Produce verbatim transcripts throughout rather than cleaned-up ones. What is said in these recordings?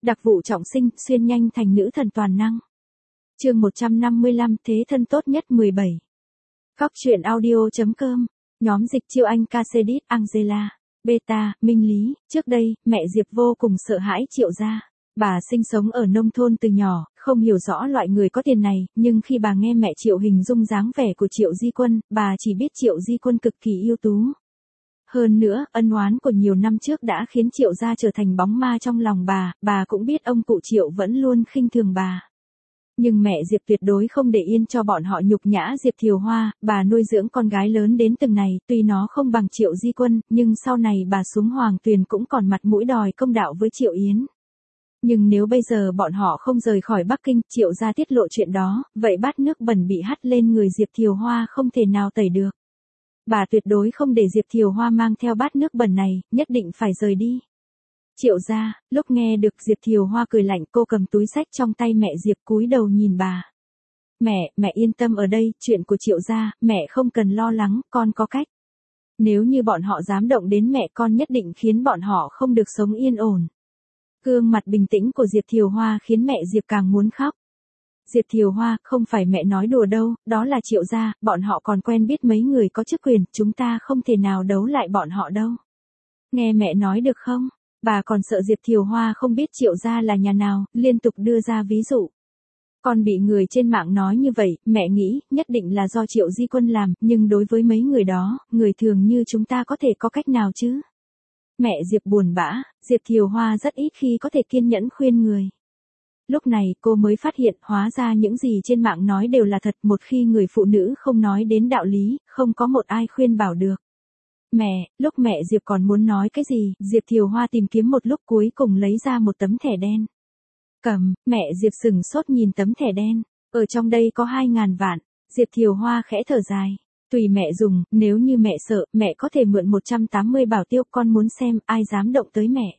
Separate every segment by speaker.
Speaker 1: Đặc vụ trọng sinh, xuyên nhanh thành nữ thần toàn năng. Chương một trăm năm mươi lăm, thế thân tốt nhất mười bảy. Góc truyện audio.com, nhóm dịch chiêu Anh Casedit, Angela, Beta, Minh Lý. Trước đây, mẹ Diệp vô cùng sợ hãi Triệu gia. Bà sinh sống ở nông thôn từ nhỏ, không hiểu rõ loại người có tiền này, nhưng khi bà nghe mẹ Triệu hình dung dáng vẻ của Triệu Di Quân, bà chỉ biết Triệu Di Quân cực kỳ ưu tú. Hơn nữa, ân oán của nhiều năm trước đã khiến Triệu gia trở thành bóng ma trong lòng bà, bà cũng biết ông cụ Triệu vẫn luôn khinh thường bà. Nhưng mẹ Diệp tuyệt đối không để yên cho bọn họ nhục nhã Diệp Thiều Hoa, bà nuôi dưỡng con gái lớn đến từng này, tuy nó không bằng Triệu Di Quân, nhưng sau này bà xuống Hoàng Tuyền cũng còn mặt mũi đòi công đạo với Triệu Yến. Nhưng nếu bây giờ bọn họ không rời khỏi Bắc Kinh, Triệu gia tiết lộ chuyện đó, vậy bát nước bẩn bị hắt lên người Diệp Thiều Hoa không thể nào tẩy được. Bà tuyệt đối không để Diệp Thiều Hoa mang theo bát nước bẩn này, nhất định phải rời đi. Triệu gia, lúc nghe được Diệp Thiều Hoa cười lạnh, cô cầm túi xách trong tay mẹ Diệp cúi đầu nhìn bà. Mẹ, mẹ yên tâm ở đây, chuyện của Triệu gia, mẹ không cần lo lắng, con có cách. Nếu như bọn họ dám động đến mẹ con nhất định khiến bọn họ không được sống yên ổn. Gương mặt bình tĩnh của Diệp Thiều Hoa khiến mẹ Diệp càng muốn khóc. Diệp Thiều Hoa, không phải mẹ nói đùa đâu, đó là Triệu gia, bọn họ còn quen biết mấy người có chức quyền, chúng ta không thể nào đấu lại bọn họ đâu. Nghe mẹ nói được không? Bà còn sợ Diệp Thiều Hoa không biết Triệu gia là nhà nào, liên tục đưa ra ví dụ. Con bị người trên mạng nói như vậy, mẹ nghĩ, nhất định là do Triệu Di Quân làm, nhưng đối với mấy người đó, người thường như chúng ta có thể có cách nào chứ? Mẹ Diệp buồn bã, Diệp Thiều Hoa rất ít khi có thể kiên nhẫn khuyên người. Lúc này cô mới phát hiện hóa ra những gì trên mạng nói đều là thật, một khi người phụ nữ không nói đến đạo lý, không có một ai khuyên bảo được. Mẹ, lúc mẹ Diệp còn muốn nói cái gì, Diệp Thiều Hoa tìm kiếm một lúc cuối cùng lấy ra một tấm thẻ đen. Cầm, mẹ Diệp sừng sốt nhìn tấm thẻ đen, ở trong đây có hai ngàn vạn, Diệp Thiều Hoa khẽ thở dài. Tùy mẹ dùng, nếu như mẹ sợ, mẹ có thể mượn một trăm tám mươi bảo tiêu, con muốn xem ai dám động tới mẹ.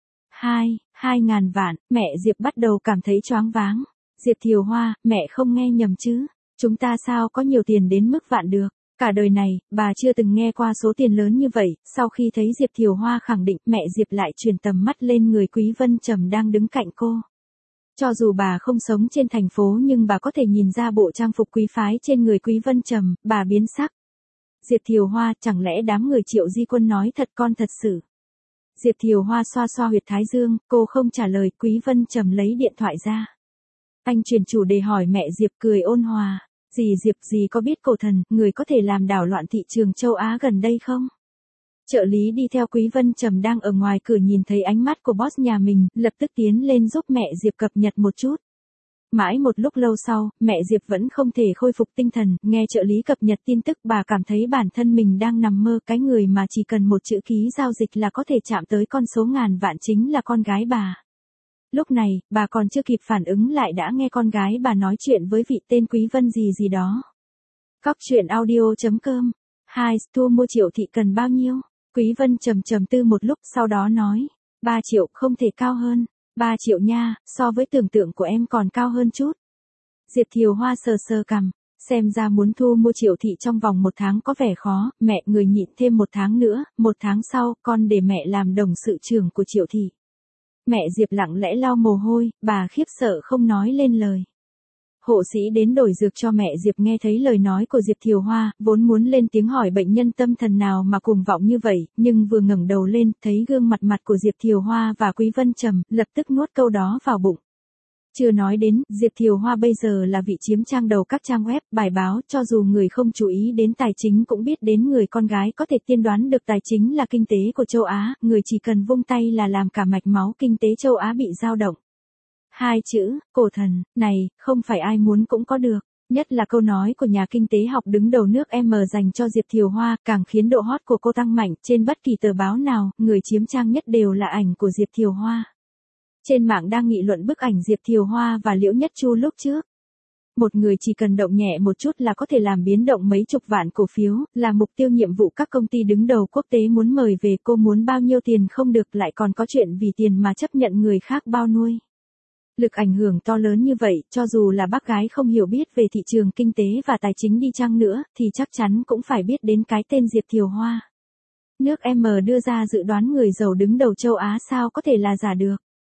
Speaker 1: Hai, hai ngàn vạn, mẹ Diệp bắt đầu cảm thấy choáng váng. Diệp Thiều Hoa, mẹ không nghe nhầm chứ, chúng ta sao có nhiều tiền đến mức vạn được. Cả đời này, bà chưa từng nghe qua số tiền lớn như vậy, sau khi thấy Diệp Thiều Hoa khẳng định, mẹ Diệp lại chuyển tầm mắt lên người Quý Vân Trầm đang đứng cạnh cô. Cho dù bà không sống trên thành phố nhưng bà có thể nhìn ra bộ trang phục quý phái trên người Quý Vân Trầm, bà biến sắc. Diệp Thiều Hoa, chẳng lẽ đám người Triệu Di Quân nói thật con thật sự? Diệp Thiều Hoa xoa xoa huyệt thái dương, cô không trả lời, Quý Vân Trầm lấy điện thoại ra. Anh chuyển chủ đề hỏi mẹ Diệp cười ôn hòa. Dì Diệp, dì có biết cổ thần, người có thể làm đảo loạn thị trường châu Á gần đây không? Trợ lý đi theo Quý Vân Trầm đang ở ngoài cửa nhìn thấy ánh mắt của boss nhà mình, lập tức tiến lên giúp mẹ Diệp cập nhật một chút. Mãi một lúc lâu sau, mẹ Diệp vẫn không thể khôi phục tinh thần, nghe trợ lý cập nhật tin tức bà cảm thấy bản thân mình đang nằm mơ, cái người mà chỉ cần một chữ ký giao dịch là có thể chạm tới con số ngàn vạn chính là con gái bà. Lúc này, bà còn chưa kịp phản ứng lại đã nghe con gái bà nói chuyện với vị tên Quý Vân gì gì đó. Góc truyện audio.com, hai, thu mua Triệu thị cần bao nhiêu? Quý Vân trầm trầm tư một lúc sau đó nói, ba triệu, không thể cao hơn. ba triệu nha, so với tưởng tượng của em còn cao hơn chút. Diệp Thiều Hoa sờ sờ cằm, xem ra muốn thu mua Triệu thị trong vòng một tháng có vẻ khó, mẹ người nhịn thêm một tháng nữa, một tháng sau, con để mẹ làm đồng sự trưởng của Triệu thị. Mẹ Diệp lặng lẽ lau mồ hôi, bà khiếp sợ không nói lên lời. Hộ sĩ đến đổi dược cho mẹ Diệp nghe thấy lời nói của Diệp Thiều Hoa, vốn muốn lên tiếng hỏi bệnh nhân tâm thần nào mà cuồng vọng như vậy, nhưng vừa ngẩng đầu lên, thấy gương mặt mặt của Diệp Thiều Hoa và Quý Vân Trầm, lập tức nuốt câu đó vào bụng. Chưa nói đến, Diệp Thiều Hoa bây giờ là vị chiếm trang đầu các trang web, bài báo, cho dù người không chú ý đến tài chính cũng biết đến người con gái có thể tiên đoán được tài chính là kinh tế của châu Á, người chỉ cần vung tay là làm cả mạch máu kinh tế châu Á bị dao động. Hai chữ, cổ thần, này, không phải ai muốn cũng có được. Nhất là câu nói của nhà kinh tế học đứng đầu nước M dành cho Diệp Thiều Hoa, càng khiến độ hot của cô tăng mạnh, trên bất kỳ tờ báo nào, người chiếm trang nhất đều là ảnh của Diệp Thiều Hoa. Trên mạng đang nghị luận bức ảnh Diệp Thiều Hoa và Liễu Nhất Chu lúc trước. Một người chỉ cần động nhẹ một chút là có thể làm biến động mấy chục vạn cổ phiếu, là mục tiêu nhiệm vụ các công ty đứng đầu quốc tế muốn mời về, cô muốn bao nhiêu tiền không được, lại còn có chuyện vì tiền mà chấp nhận người khác bao nuôi. Lực ảnh hưởng to lớn như vậy, cho dù là bác gái không hiểu biết về thị trường kinh tế và tài chính đi chăng nữa, thì chắc chắn cũng phải biết đến cái tên Diệp Thiều Hoa. Nước M đưa ra dự đoán người giàu đứng đầu châu Á sao có thể là giả được.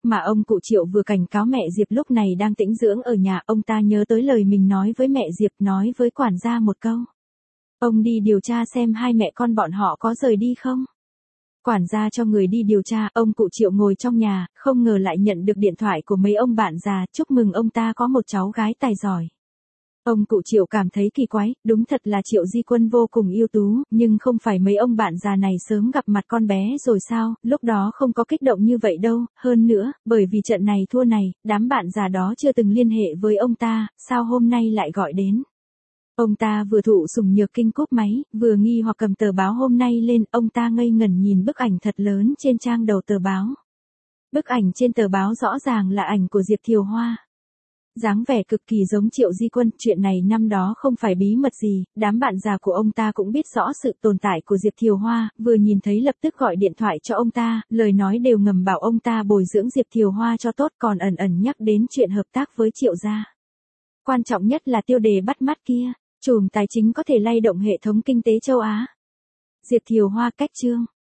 Speaker 1: mà ông cụ Triệu vừa cảnh cáo mẹ Diệp lúc này đang tĩnh dưỡng ở nhà, ông ta nhớ tới lời mình nói với mẹ Diệp, nói với quản gia một câu. Ông đi điều tra xem hai mẹ con bọn họ có rời đi không. Quản gia cho người đi điều tra, ông cụ Triệu ngồi trong nhà, không ngờ lại nhận được điện thoại của mấy ông bạn già, chúc mừng ông ta có một cháu gái tài giỏi. Ông cụ Triệu cảm thấy kỳ quái, đúng thật là Triệu Di Quân vô cùng ưu tú, nhưng không phải mấy ông bạn già này sớm gặp mặt con bé rồi sao, lúc đó không có kích động như vậy đâu, hơn nữa, bởi vì trận này thua này, đám bạn già đó chưa từng liên hệ với ông ta, sao hôm nay lại gọi đến. Ông ta vừa thụ sủng nhược kinh cúp máy, vừa nghi hoặc cầm tờ báo hôm nay lên, ông ta ngây ngẩn nhìn bức ảnh thật lớn trên trang đầu tờ báo. Bức ảnh trên tờ báo rõ ràng là ảnh của Diệp Thiều Hoa. Dáng vẻ cực kỳ giống Triệu Di Quân, chuyện này năm đó không phải bí mật gì, đám bạn già của ông ta cũng biết rõ sự tồn tại của Diệp Thiều Hoa, vừa nhìn thấy lập tức gọi điện thoại cho ông ta, lời nói đều ngầm bảo ông ta bồi dưỡng Diệp Thiều Hoa cho tốt, còn ẩn ẩn nhắc đến chuyện hợp tác với Triệu gia. Quan trọng nhất là tiêu đề bắt mắt kia, trùm tài chính có thể lay động hệ thống kinh tế châu Á. Diệp Thiều Hoa cách chương.